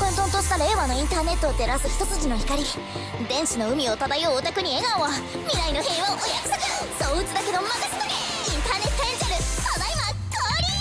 混沌とした令和のインターネットを照らす一筋の光、電子の海を漂うオタクに笑顔は未来の平和をお約束。そう打つだけど任せとけ。インターネットエンジェルただいま降臨。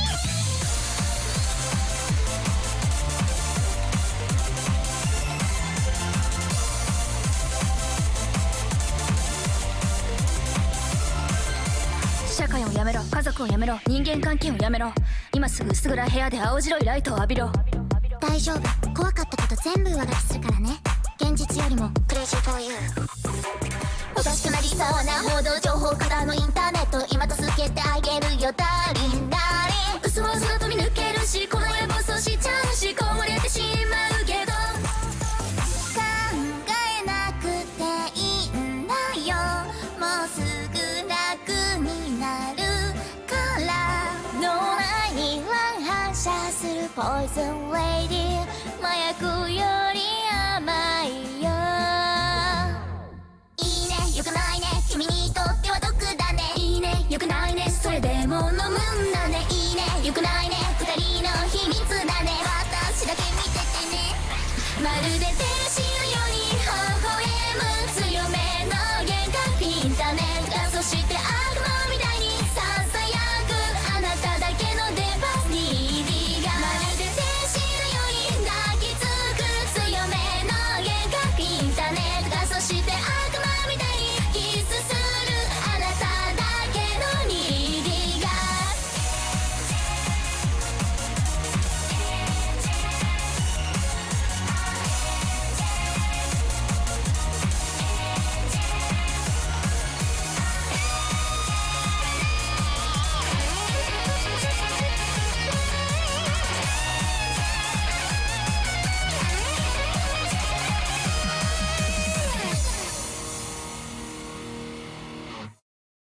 社会をやめろ、家族をやめろ、人間関係をやめろ。今すぐ薄暗い部屋で青白いライトを浴びろ。 大丈夫、怖かったこと全部上書きするからね。現実よりもクレイジーフォーユー。おかしくなりそうな報道情報からのインターネット、今助けてあげるよダーリンダーリン。 嘘は嘘だと見抜けるし、この野暴走しちゃうし、こぼれてしまうけど考えなくていいんだよ、もうすぐ楽になるから脳内に反射するポイズンレディ、麻薬より甘いよ。いいね、よくないね、君にとっては毒だね。 いいね、よくないね、それでも飲むんだね。 いいね、よくないね、二人の秘密だね。私だけ見ててね。 まるで